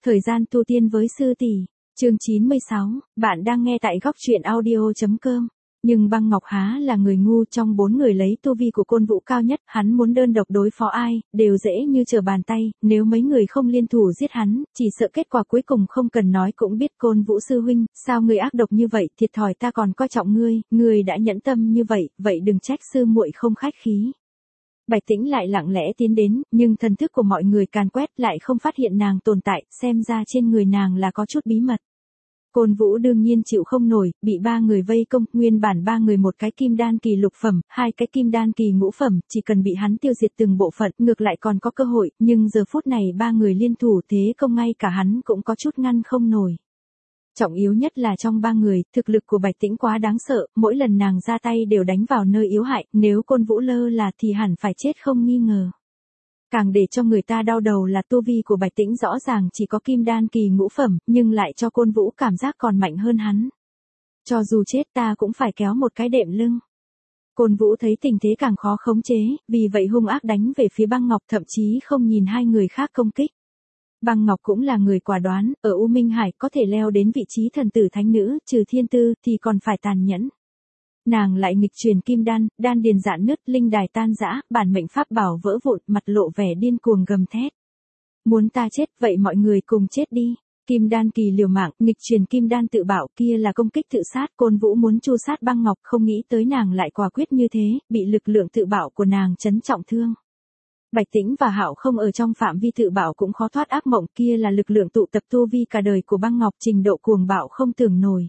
Thời gian tu tiên với sư tỷ, chương 96, bạn đang nghe tại góc truyện audio.com. Nhưng Băng Ngọc há là người ngu, trong 4 người lấy tu vi của Côn Vũ cao nhất, hắn muốn đơn độc đối phó ai, đều dễ như trở bàn tay, nếu mấy người không liên thủ giết hắn, chỉ sợ kết quả cuối cùng không cần nói cũng biết. Côn Vũ sư huynh, sao ngươi ác độc như vậy, thiệt thòi ta còn coi trọng ngươi đã nhẫn tâm như vậy, vậy đừng trách sư muội không khách khí. Bạch Tĩnh lại lặng lẽ tiến đến, nhưng thần thức của mọi người càn quét lại không phát hiện nàng tồn tại, xem ra trên người nàng là có chút bí mật. Côn Vũ đương nhiên chịu không nổi, bị 3 người vây công, nguyên bản 3 người một cái kim đan kỳ lục phẩm, 2 cái kim đan kỳ ngũ phẩm, chỉ cần bị hắn tiêu diệt từng bộ phận, ngược lại còn có cơ hội, nhưng giờ phút này 3 người liên thủ thế công ngay cả hắn cũng có chút ngăn không nổi. Trọng yếu nhất là trong 3 người, thực lực của Bạch Tĩnh quá đáng sợ, mỗi lần nàng ra tay đều đánh vào nơi yếu hại, nếu Côn Vũ lơ là thì hẳn phải chết không nghi ngờ. Càng để cho người ta đau đầu là tu vi của Bạch Tĩnh rõ ràng chỉ có kim đan kỳ ngũ phẩm, nhưng lại cho Côn Vũ cảm giác còn mạnh hơn hắn. Cho dù chết ta cũng phải kéo một cái đệm lưng. Côn Vũ thấy tình thế càng khó khống chế, vì vậy hung ác đánh về phía Băng Ngọc, thậm chí không nhìn 2 người khác công kích. Băng Ngọc cũng là người quả đoán, ở U Minh Hải có thể leo đến vị trí thần tử thánh nữ, trừ thiên tư thì còn phải tàn nhẫn. Nàng lại nghịch truyền kim đan, đan điền rạn nứt, linh đài tan rã, bản mệnh pháp bảo vỡ vụn, mặt lộ vẻ điên cuồng gầm thét. Muốn ta chết, vậy mọi người cùng chết đi. Kim đan kỳ liều mạng, nghịch truyền kim đan tự bạo, kia là công kích tự sát. Côn Vũ muốn tru sát Băng Ngọc, không nghĩ tới nàng lại quả quyết như thế, bị lực lượng tự bạo của nàng chấn trọng thương. Bạch Tĩnh và Hạo không ở trong phạm vi tự bạo cũng khó thoát ác mộng, kia là lực lượng tụ tập tu vi cả đời của Băng Ngọc, trình độ cuồng bạo không tưởng nổi.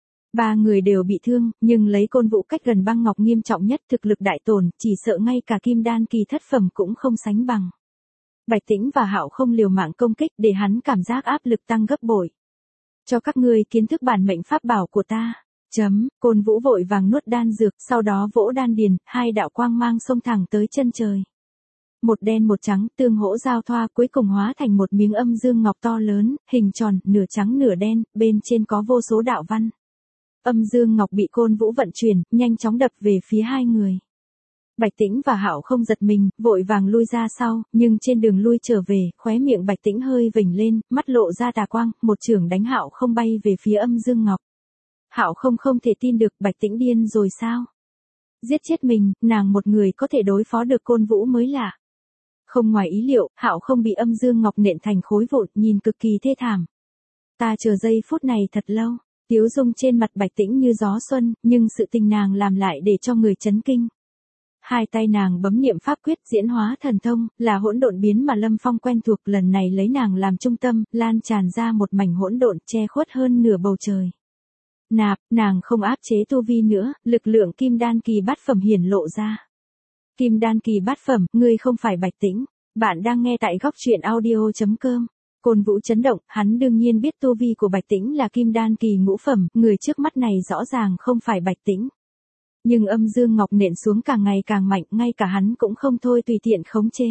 3 người đều bị thương, nhưng lấy Côn Vũ cách gần Băng Ngọc nghiêm trọng nhất, thực lực đại tổn, chỉ sợ ngay cả kim đan kỳ thất phẩm cũng không sánh bằng. Bạch Tĩnh và Hạo không liều mạng công kích để hắn cảm giác áp lực tăng gấp bội. Cho các ngươi kiến thức bản mệnh pháp bảo của ta. Côn Vũ vội vàng nuốt đan dược, sau đó vỗ đan điền, 2 đạo quang mang xông thẳng tới chân trời. Một đen một trắng, tương hỗ giao thoa, cuối cùng hóa thành một miếng âm dương ngọc to lớn, hình tròn, nửa trắng nửa đen, bên trên có vô số đạo văn. Âm dương ngọc bị Côn Vũ vận chuyển, nhanh chóng đập về phía 2 người. Bạch Tĩnh và Hạo không giật mình, vội vàng lui ra sau, nhưng trên đường lui trở về, khóe miệng Bạch Tĩnh hơi vểnh lên, mắt lộ ra tà quang, một chưởng đánh Hạo không bay về phía âm dương ngọc. Hạo không thể tin được, Bạch Tĩnh điên rồi sao? Giết chết mình, nàng một người có thể đối phó được Côn Vũ mới lạ. Không ngoài ý liệu, Hạo không bị âm dương ngọc nện thành khối vụn, nhìn cực kỳ thê thảm. Ta chờ giây phút này thật lâu. Tiếu dung trên mặt Bạch Tĩnh như gió xuân, nhưng sự tình nàng làm lại để cho người chấn kinh. 2 tay nàng bấm niệm pháp quyết, diễn hóa thần thông, là hỗn độn biến mà Lâm Phong quen thuộc, lần này lấy nàng làm trung tâm, lan tràn ra một mảnh hỗn độn che khuất hơn nửa bầu trời. Nàng không áp chế tu vi nữa, lực lượng kim đan kỳ bát phẩm hiển lộ ra. Kim đan kỳ bát phẩm, ngươi không phải Bạch Tĩnh. Bạn đang nghe tại góc truyện audio.com. Côn Vũ chấn động, hắn đương nhiên biết tu vi của Bạch Tĩnh là kim đan kỳ ngũ phẩm, người trước mắt này rõ ràng không phải Bạch Tĩnh. Nhưng âm dương ngọc nện xuống càng ngày càng mạnh, ngay cả hắn cũng không thôi tùy tiện khống chế.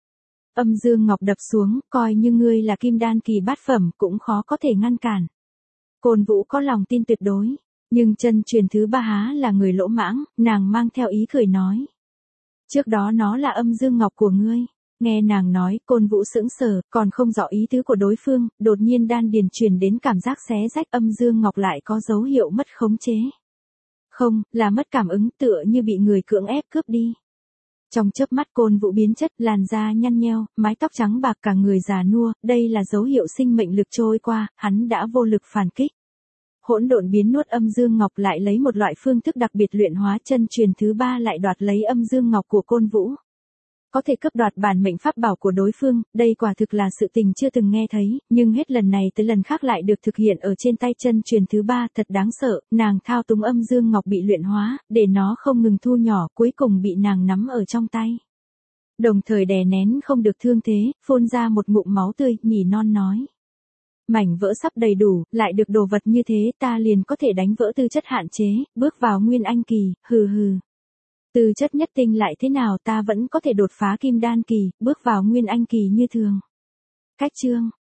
Âm dương ngọc đập xuống, coi như ngươi là kim đan kỳ bát phẩm, cũng khó có thể ngăn cản. Côn Vũ có lòng tin tuyệt đối, nhưng chân truyền thứ 3 há là người lỗ mãng, nàng mang theo ý cười nói. Trước đó nó là âm dương ngọc của ngươi. Nghe nàng nói, Côn Vũ sững sờ, còn không rõ ý tứ của đối phương, đột nhiên đan điền truyền đến cảm giác xé rách, âm dương ngọc lại có dấu hiệu mất khống chế. Không, là mất cảm ứng, tựa như bị người cưỡng ép cướp đi. Trong chớp mắt Côn Vũ biến chất, làn da nhăn nheo, mái tóc trắng bạc, cả người già nua, đây là dấu hiệu sinh mệnh lực trôi qua, hắn đã vô lực phản kích. Hỗn độn biến nuốt âm dương ngọc, lại lấy một loại phương thức đặc biệt luyện hóa, chân truyền thứ 3 lại đoạt lấy âm dương ngọc của Côn Vũ. Có thể cướp đoạt bản mệnh pháp bảo của đối phương, đây quả thực là sự tình chưa từng nghe thấy, nhưng hết lần này tới lần khác lại được thực hiện ở trên tay chân truyền thứ 3, thật đáng sợ. Nàng thao túng âm dương ngọc bị luyện hóa, để nó không ngừng thu nhỏ, cuối cùng bị nàng nắm ở trong tay. Đồng thời đè nén không được thương thế, phun ra một ngụm máu tươi, nhỉ non nói. Mảnh vỡ sắp đầy đủ, lại được đồ vật như thế, ta liền có thể đánh vỡ tư chất hạn chế, bước vào nguyên anh kỳ, hừ. Tư chất nhất tinh lại thế nào, ta vẫn có thể đột phá kim đan kỳ, bước vào nguyên anh kỳ như thường. Cách chương